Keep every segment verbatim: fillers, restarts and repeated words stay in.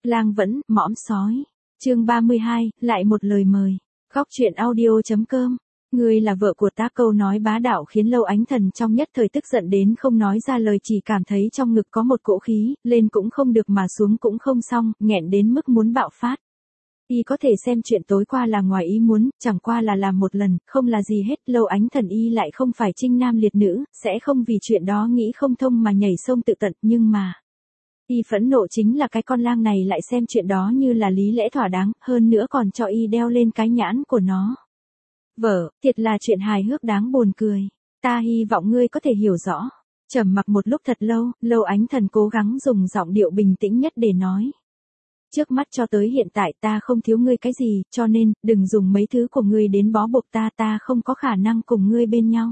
Lang vẫn, mõm sói. Chương ba mươi hai, lại một lời mời. Góc truyện audio.com. Ngươi là vợ của ta, câu nói bá đạo khiến Lâu Ánh Thần trong nhất thời tức giận đến không nói ra lời, chỉ cảm thấy trong ngực có một cỗ khí, lên cũng không được mà xuống cũng không xong, nghẹn đến mức muốn bạo phát. Y có thể xem chuyện tối qua là ngoài ý muốn, chẳng qua là làm một lần, không là gì hết. Lâu Ánh Thần y lại không phải trinh nam liệt nữ, sẽ không vì chuyện đó nghĩ không thông mà nhảy sông tự tận, nhưng mà y phẫn nộ chính là cái con lang này lại xem chuyện đó như là lý lẽ thỏa đáng, hơn nữa còn cho y đeo lên cái nhãn của nó. Vợ, thiệt là chuyện hài hước đáng buồn cười. Ta hy vọng ngươi có thể hiểu rõ. Trầm mặc một lúc thật lâu, Lâu Ánh Thần cố gắng dùng giọng điệu bình tĩnh nhất để nói. Trước mắt cho tới hiện tại ta không thiếu ngươi cái gì, cho nên, đừng dùng mấy thứ của ngươi đến bó buộc ta, ta không có khả năng cùng ngươi bên nhau.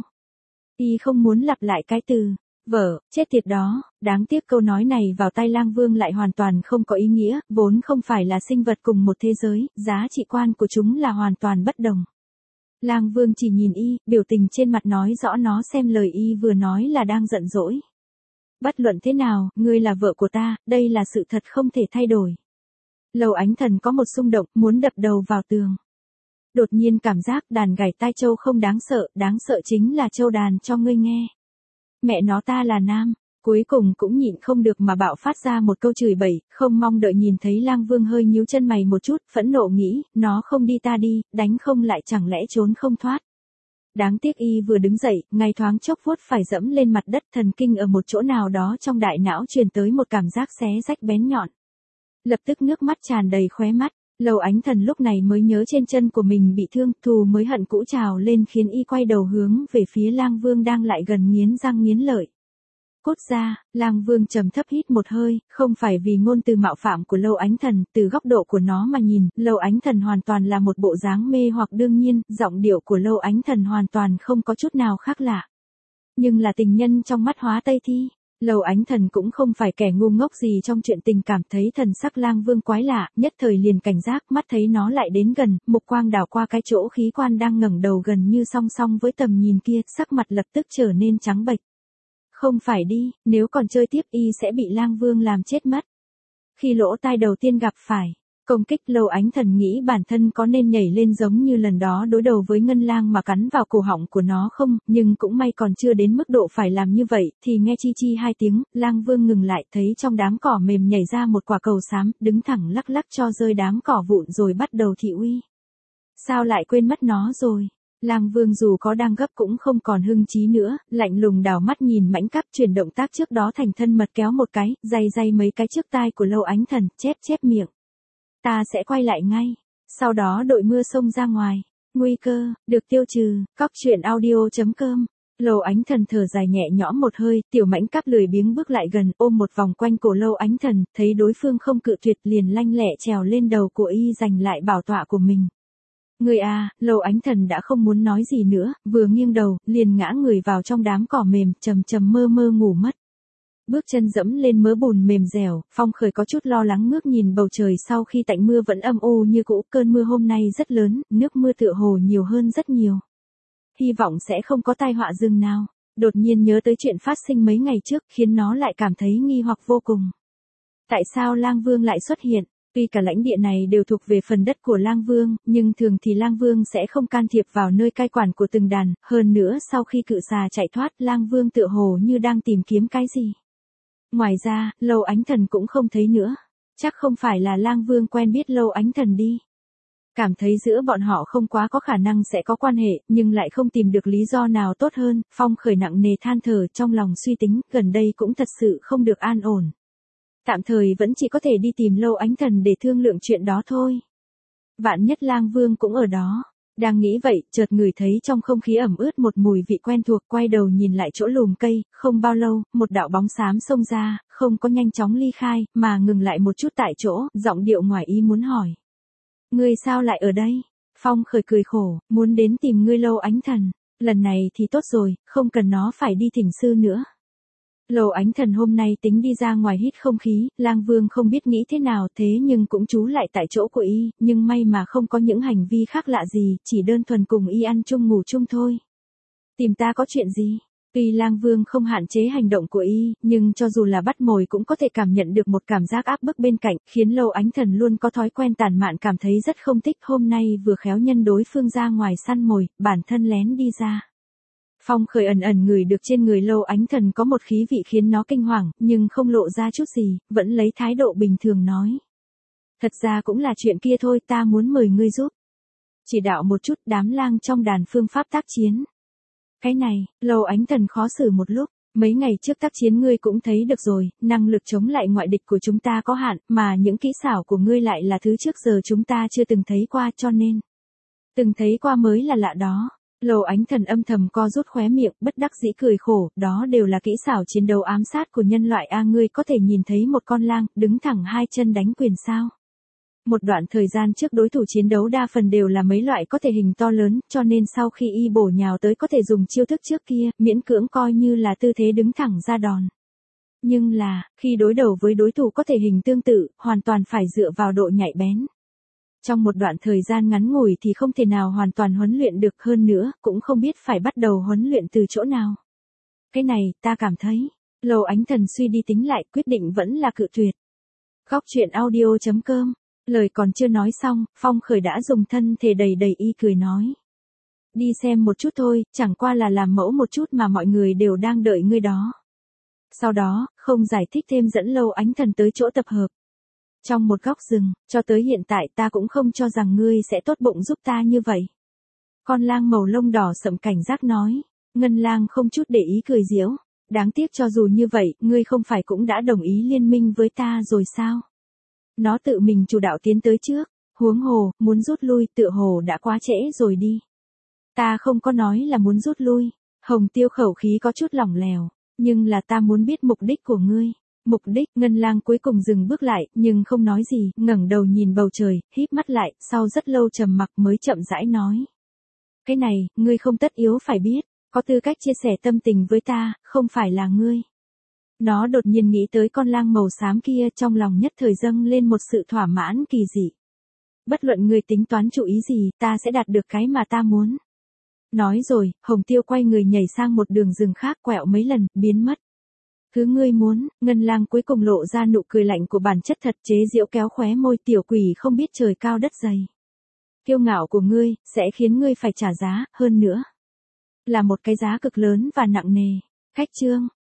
Y không muốn lặp lại cái từ vợ, chết tiệt đó, đáng tiếc câu nói này vào tai Lang Vương lại hoàn toàn không có ý nghĩa, vốn không phải là sinh vật cùng một thế giới, giá trị quan của chúng là hoàn toàn bất đồng. Lang Vương chỉ nhìn y, biểu tình trên mặt nói rõ nó xem lời y vừa nói là đang giận dỗi. Bất luận thế nào, ngươi là vợ của ta, đây là sự thật không thể thay đổi. Lâu Ánh Thần có một xung động, muốn đập đầu vào tường. Đột nhiên cảm giác đàn gảy tai trâu không đáng sợ, đáng sợ chính là trâu đàn cho ngươi nghe. Mẹ nó, ta là nam. Cuối cùng cũng nhịn không được mà bạo phát ra một câu chửi bậy, không mong đợi nhìn thấy Lang Vương hơi nhíu chân mày một chút, phẫn nộ nghĩ, nó không đi ta đi, đánh không lại chẳng lẽ trốn không thoát. Đáng tiếc y vừa đứng dậy, ngay thoáng chốc vuốt phải dẫm lên mặt đất, thần kinh ở một chỗ nào đó trong đại não truyền tới một cảm giác xé rách bén nhọn. Lập tức nước mắt tràn đầy khóe mắt, Lâu Ánh Thần lúc này mới nhớ trên chân của mình bị thương, thù mới hận cũ trào lên khiến y quay đầu hướng về phía Lang Vương đang lại gần nghiến răng nghiến lợi. Cốt ra, Lang Vương trầm thấp hít một hơi, không phải vì ngôn từ mạo phạm của Lâu Ánh Thần, từ góc độ của nó mà nhìn, Lâu Ánh Thần hoàn toàn là một bộ dáng mê hoặc, đương nhiên, giọng điệu của Lâu Ánh Thần hoàn toàn không có chút nào khác lạ. Nhưng là tình nhân trong mắt Hóa Tây Thi. Lâu Ánh Thần cũng không phải kẻ ngu ngốc gì trong chuyện tình cảm, thấy thần sắc Lang Vương quái lạ, nhất thời liền cảnh giác, mắt thấy nó lại đến gần, mục quang đảo qua cái chỗ khí quan đang ngẩng đầu gần như song song với tầm nhìn kia, sắc mặt lập tức trở nên trắng bệch. Không phải đi, nếu còn chơi tiếp y sẽ bị Lang Vương làm chết mất. Khi lỗ tai đầu tiên gặp phải công kích, Lâu Ánh Thần nghĩ bản thân có nên nhảy lên giống như lần đó đối đầu với Ngân Lang mà cắn vào cổ họng của nó không, nhưng cũng may còn chưa đến mức độ phải làm như vậy, thì nghe chi chi hai tiếng, Lang Vương ngừng lại, thấy trong đám cỏ mềm nhảy ra một quả cầu xám, đứng thẳng lắc lắc cho rơi đám cỏ vụn rồi bắt đầu thị uy. Sao lại quên mất nó rồi? Lang Vương dù có đang gấp cũng không còn hưng trí nữa, lạnh lùng đảo mắt nhìn Mãnh Cắp, chuyển động tác trước đó thành thân mật kéo một cái, day day mấy cái trước tai của Lâu Ánh Thần, chép chép miệng. Ta sẽ quay lại ngay. Sau đó đội mưa xông ra ngoài. Nguy cơ, được tiêu trừ. Góc truyện audio.com. Lâu Ánh Thần thở dài nhẹ nhõm một hơi, tiểu Mãnh Cắp lười biếng bước lại gần, ôm một vòng quanh cổ Lâu Ánh Thần, thấy đối phương không cự tuyệt liền lanh lẹ trèo lên đầu của y giành lại bảo tọa của mình. Người à, Lâu Ánh Thần đã không muốn nói gì nữa, vừa nghiêng đầu, liền ngã người vào trong đám cỏ mềm, trầm trầm mơ mơ ngủ mất. Bước chân dẫm lên mớ bùn mềm dẻo, Phong Khởi có chút lo lắng ngước nhìn bầu trời sau khi tạnh mưa vẫn âm u như cũ, cơn mưa hôm nay rất lớn, nước mưa tựa hồ nhiều hơn rất nhiều. Hy vọng sẽ không có tai họa rừng nào. Đột nhiên nhớ tới chuyện phát sinh mấy ngày trước, khiến nó lại cảm thấy nghi hoặc vô cùng. Tại sao Lang Vương lại xuất hiện? Tuy cả lãnh địa này đều thuộc về phần đất của Lang Vương, nhưng thường thì Lang Vương sẽ không can thiệp vào nơi cai quản của từng đàn, hơn nữa sau khi cự xà chạy thoát, Lang Vương tựa hồ như đang tìm kiếm cái gì. Ngoài ra, Lâu Ánh Thần cũng không thấy nữa. Chắc không phải là Lang Vương quen biết Lâu Ánh Thần đi. Cảm thấy giữa bọn họ không quá có khả năng sẽ có quan hệ, nhưng lại không tìm được lý do nào tốt hơn, Phong Khởi nặng nề than thở trong lòng suy tính, gần đây cũng thật sự không được an ổn. Tạm thời vẫn chỉ có thể đi tìm Lâu Ánh Thần để thương lượng chuyện đó thôi. Vạn nhất Lang Vương cũng ở đó. Đang nghĩ vậy, chợt ngửi thấy trong không khí ẩm ướt một mùi vị quen thuộc, quay đầu nhìn lại chỗ lùm cây, không bao lâu, một đạo bóng xám xông ra, không có nhanh chóng ly khai, mà ngừng lại một chút tại chỗ, giọng điệu ngoài ý muốn hỏi. Ngươi sao lại ở đây? Phong Khởi cười khổ, muốn đến tìm ngươi Lâu Ánh Thần, lần này thì tốt rồi, không cần nó phải đi thỉnh sư nữa. Lâu Ánh Thần hôm nay tính đi ra ngoài hít không khí, Lang Vương không biết nghĩ thế nào thế nhưng cũng trú lại tại chỗ của y, nhưng may mà không có những hành vi khác lạ gì, chỉ đơn thuần cùng y ăn chung ngủ chung thôi. Tìm ta có chuyện gì? Tuy Lang Vương không hạn chế hành động của y, nhưng cho dù là bắt mồi cũng có thể cảm nhận được một cảm giác áp bức bên cạnh, khiến Lâu Ánh Thần luôn có thói quen tản mạn cảm thấy rất không thích. Hôm nay vừa khéo nhân đối phương ra ngoài săn mồi, bản thân lén đi ra. Phong Khởi ẩn ẩn ngửi được trên người Lâu Ánh Thần có một khí vị khiến nó kinh hoàng, nhưng không lộ ra chút gì, vẫn lấy thái độ bình thường nói. Thật ra cũng là chuyện kia thôi, ta muốn mời ngươi giúp. Chỉ đạo một chút đám lang trong đàn phương pháp tác chiến. Cái này, Lâu Ánh Thần khó xử một lúc, mấy ngày trước tác chiến ngươi cũng thấy được rồi, năng lực chống lại ngoại địch của chúng ta có hạn, mà những kỹ xảo của ngươi lại là thứ trước giờ chúng ta chưa từng thấy qua cho nên. Từng thấy qua mới là lạ đó. Lâu Ánh Thần âm thầm co rút khóe miệng, bất đắc dĩ cười khổ, đó đều là kỹ xảo chiến đấu ám sát của nhân loại a. Ngươi có thể nhìn thấy một con lang, đứng thẳng hai chân đánh quyền sao? Một đoạn thời gian trước đối thủ chiến đấu đa phần đều là mấy loại có thể hình to lớn, cho nên sau khi y bổ nhào tới có thể dùng chiêu thức trước kia, miễn cưỡng coi như là tư thế đứng thẳng ra đòn. Nhưng là, khi đối đầu với đối thủ có thể hình tương tự, hoàn toàn phải dựa vào độ nhạy bén. Trong một đoạn thời gian ngắn ngủi thì không thể nào hoàn toàn huấn luyện được, hơn nữa, cũng không biết phải bắt đầu huấn luyện từ chỗ nào. Cái này, ta cảm thấy, Lâu Ánh Thần suy đi tính lại, quyết định vẫn là cự tuyệt. Góc truyện audio chấm com. Lời còn chưa nói xong, Phong Khởi đã dùng thân thể đầy đầy y cười nói. Đi xem một chút thôi, chẳng qua là làm mẫu một chút mà mọi người đều đang đợi ngươi đó. Sau đó, không giải thích thêm dẫn Lâu Ánh Thần tới chỗ tập hợp. Trong một góc rừng, cho tới hiện tại ta cũng không cho rằng ngươi sẽ tốt bụng giúp ta như vậy. Con lang màu lông đỏ sậm cảnh giác nói. Ngân lang không chút để ý cười giễu. Đáng tiếc cho dù như vậy, ngươi không phải cũng đã đồng ý liên minh với ta rồi sao? Nó tự mình chủ đạo tiến tới trước, huống hồ, muốn rút lui, tựa hồ đã quá trễ rồi đi. Ta không có nói là muốn rút lui. Hồng Tiêu khẩu khí có chút lỏng lẻo, nhưng là ta muốn biết mục đích của ngươi. Mục đích, Ngân lang cuối cùng dừng bước lại, nhưng không nói gì, ngẩng đầu nhìn bầu trời, híp mắt lại, sau rất lâu trầm mặc mới chậm rãi nói. Cái này, ngươi không tất yếu phải biết, có tư cách chia sẻ tâm tình với ta, không phải là ngươi. Nó đột nhiên nghĩ tới con lang màu xám kia, trong lòng nhất thời dâng lên một sự thỏa mãn kỳ dị. Bất luận ngươi tính toán chủ ý gì, ta sẽ đạt được cái mà ta muốn. Nói rồi, Hồng Tiêu quay người nhảy sang một đường rừng khác, quẹo mấy lần, biến mất. Cứ ngươi muốn, Ngân lang cuối cùng lộ ra nụ cười lạnh của bản chất thật, chế giễu kéo khóe môi, tiểu quỷ không biết trời cao đất dày. Kiêu ngạo của ngươi, sẽ khiến ngươi phải trả giá, hơn nữa. Là một cái giá cực lớn và nặng nề. Khách chương.